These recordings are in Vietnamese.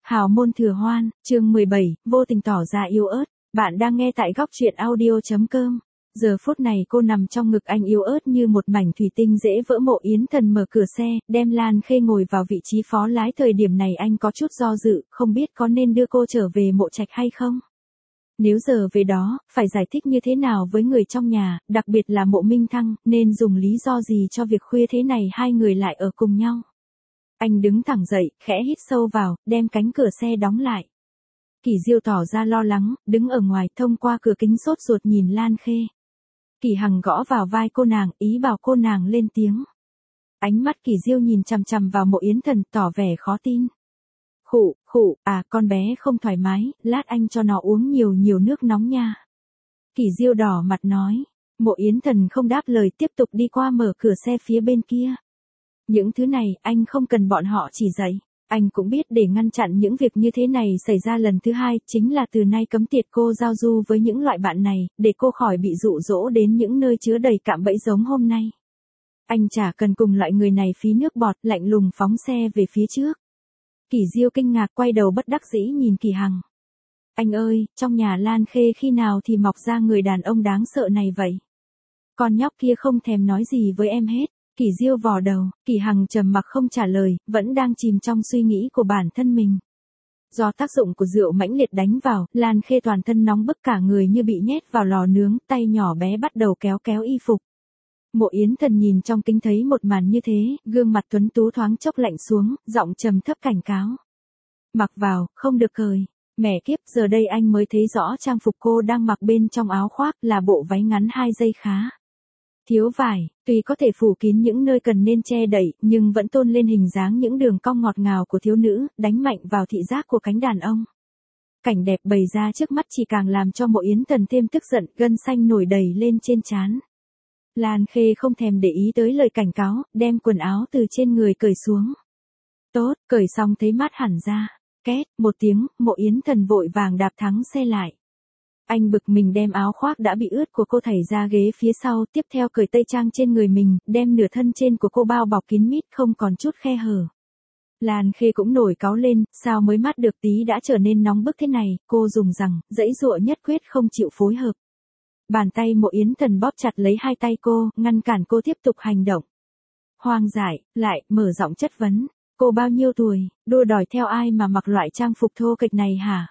Hào môn thừa hoan, chương 17, vô tình tỏ ra yếu ớt. Bạn đang nghe tại góc truyện audio.com. Giờ phút này cô nằm trong ngực anh yếu ớt như một mảnh thủy tinh dễ vỡ. Mộ Yến Thần mở cửa xe, đem Lan Khê ngồi vào vị trí phó lái. Thời điểm này anh có chút do dự, không biết có nên đưa cô trở về Mộ Trạch hay không. Nếu giờ về đó, phải giải thích như thế nào với người trong nhà, đặc biệt là Mộ Minh Thăng, nên dùng lý do gì cho việc khuya thế này hai người lại ở cùng nhau. Anh đứng thẳng dậy, khẽ hít sâu vào, đem cánh cửa xe đóng lại. Kỷ Diêu tỏ ra lo lắng, đứng ở ngoài thông qua cửa kính sốt ruột nhìn Lan Khê. Kỷ Hằng gõ vào vai cô nàng, ý bảo cô nàng lên tiếng. Ánh mắt Kỷ Diêu nhìn chằm chằm vào Mộ Yến Thần, tỏ vẻ khó tin. Khụ, con bé không thoải mái, lát anh cho nó uống nhiều nước nóng nha. Kỷ Diêu đỏ mặt nói. Mộ Yến Thần không đáp lời, tiếp tục đi qua mở cửa xe phía bên kia. Những thứ này, anh không cần bọn họ chỉ dạy. Anh cũng biết để ngăn chặn những việc như thế này xảy ra lần thứ hai, chính là từ nay cấm tiệt cô giao du với những loại bạn này, để cô khỏi bị dụ dỗ đến những nơi chứa đầy cạm bẫy giống hôm nay. Anh chả cần cùng loại người này phí nước bọt, lạnh lùng phóng xe về phía trước. Kỷ Diêu kinh ngạc quay đầu bất đắc dĩ nhìn Kỷ Hằng. Anh ơi, trong nhà Lan Khê khi nào thì mọc ra người đàn ông đáng sợ này vậy? Con nhóc kia không thèm nói gì với em hết. Kỷ Diêu vò đầu, Kỷ Hằng trầm mặc không trả lời, vẫn đang chìm trong suy nghĩ của bản thân mình. Do tác dụng của rượu mãnh liệt đánh vào, Lan Khê toàn thân nóng bức, cả người như bị nhét vào lò nướng, tay nhỏ bé bắt đầu kéo y phục. Mộ Yến Thần nhìn trong kính thấy một màn như thế, gương mặt tuấn tú thoáng chốc lạnh xuống, giọng trầm thấp cảnh cáo. Mặc vào, không được cười. Mẹ kiếp, giờ đây anh mới thấy rõ trang phục cô đang mặc bên trong áo khoác là bộ váy ngắn 2 dây khá thiếu vải, tuy có thể phủ kín những nơi cần nên che đậy, nhưng vẫn tôn lên hình dáng những đường cong ngọt ngào của thiếu nữ, đánh mạnh vào thị giác của cánh đàn ông. Cảnh đẹp bày ra trước mắt chỉ càng làm cho Mộ Yến Thần thêm tức giận, gân xanh nổi đầy lên trên trán. Lan Khê không thèm để ý tới lời cảnh cáo, đem quần áo từ trên người cởi xuống. Tốt, cởi xong thấy mát hẳn ra. Két, một tiếng, Mộ Yến Thần vội vàng đạp thắng xe lại. Anh bực mình đem áo khoác đã bị ướt của cô thảy ra ghế phía sau, tiếp theo cởi tây trang trên người mình, đem nửa thân trên của cô bao bọc kín mít, không còn chút khe hở. Lan Khê cũng nổi cáu lên, sao mới mát được tí đã trở nên nóng bức thế này, cô dùng rằng, giãy giụa nhất quyết không chịu phối hợp. Bàn tay Mộ Yến Thần bóp chặt lấy hai tay cô, ngăn cản cô tiếp tục hành động. Hoang dại, lại, mở giọng chất vấn. Cô bao nhiêu tuổi, đua đòi theo ai mà mặc loại trang phục thô kệch này hả?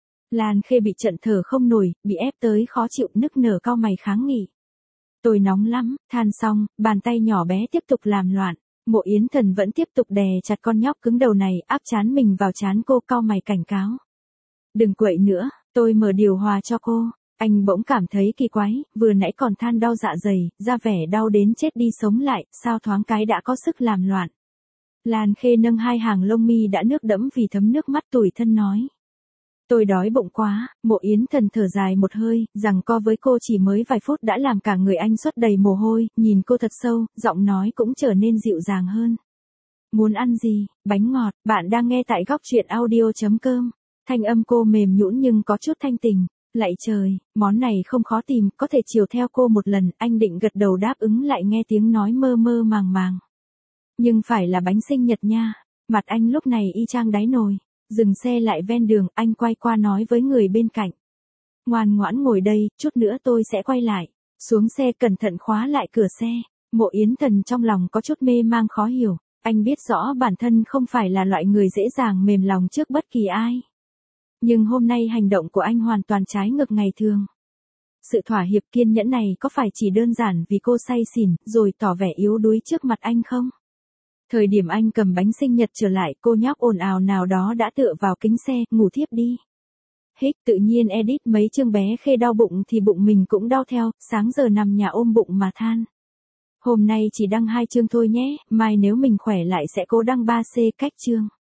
Lan Khê bị trận thở không nổi, bị ép tới khó chịu, nức nở cau mày kháng nghị. Tôi nóng lắm, than xong, bàn tay nhỏ bé tiếp tục làm loạn. Mộ Yến Thần vẫn tiếp tục đè chặt con nhóc cứng đầu này, áp trán mình vào trán cô, cau mày cảnh cáo. Đừng quậy nữa, tôi mở điều hòa cho cô. Anh bỗng cảm thấy kỳ quái, vừa nãy còn than đau dạ dày, ra vẻ đau đến chết đi sống lại, sao thoáng cái đã có sức làm loạn. Lan Khê nâng hai hàng lông mi đã nước đẫm vì thấm nước mắt tủi thân nói. Tôi đói bụng quá. Mộ Yến Thần thở dài một hơi, giằng co với cô chỉ mới vài phút đã làm cả người anh xuất đầy mồ hôi, nhìn cô thật sâu, giọng nói cũng trở nên dịu dàng hơn. Muốn ăn gì? Bánh ngọt. Bạn đang nghe tại góc truyện audio.com. Thanh âm cô mềm nhũn nhưng có chút thanh tình. Lạy trời, món này không khó tìm, có thể chiều theo cô một lần. Anh định gật đầu đáp ứng, lại nghe tiếng nói mơ mơ màng màng. Nhưng phải là bánh sinh nhật nha. Mặt anh lúc này y chang đáy nồi. Dừng xe lại ven đường, anh quay qua nói với người bên cạnh. Ngoan ngoãn ngồi đây, chút nữa tôi sẽ quay lại. Xuống xe cẩn thận khóa lại cửa xe. Mộ Yến Thần trong lòng có chút mê mang khó hiểu. Anh biết rõ bản thân không phải là loại người dễ dàng mềm lòng trước bất kỳ ai. Nhưng hôm nay hành động của anh hoàn toàn trái ngược ngày thường. Sự thỏa hiệp kiên nhẫn này có phải chỉ đơn giản vì cô say xỉn, rồi tỏ vẻ yếu đuối trước mặt anh không? Thời điểm anh cầm bánh sinh nhật trở lại, cô nhóc ồn ào nào đó đã tựa vào kính xe, ngủ thiếp đi. Hích, tự nhiên edit mấy chương bé Khê đau bụng thì bụng mình cũng đau theo, sáng giờ nằm nhà ôm bụng mà than. Hôm nay chỉ đăng 2 chương thôi nhé, mai nếu mình khỏe lại sẽ cố đăng 3C cách chương.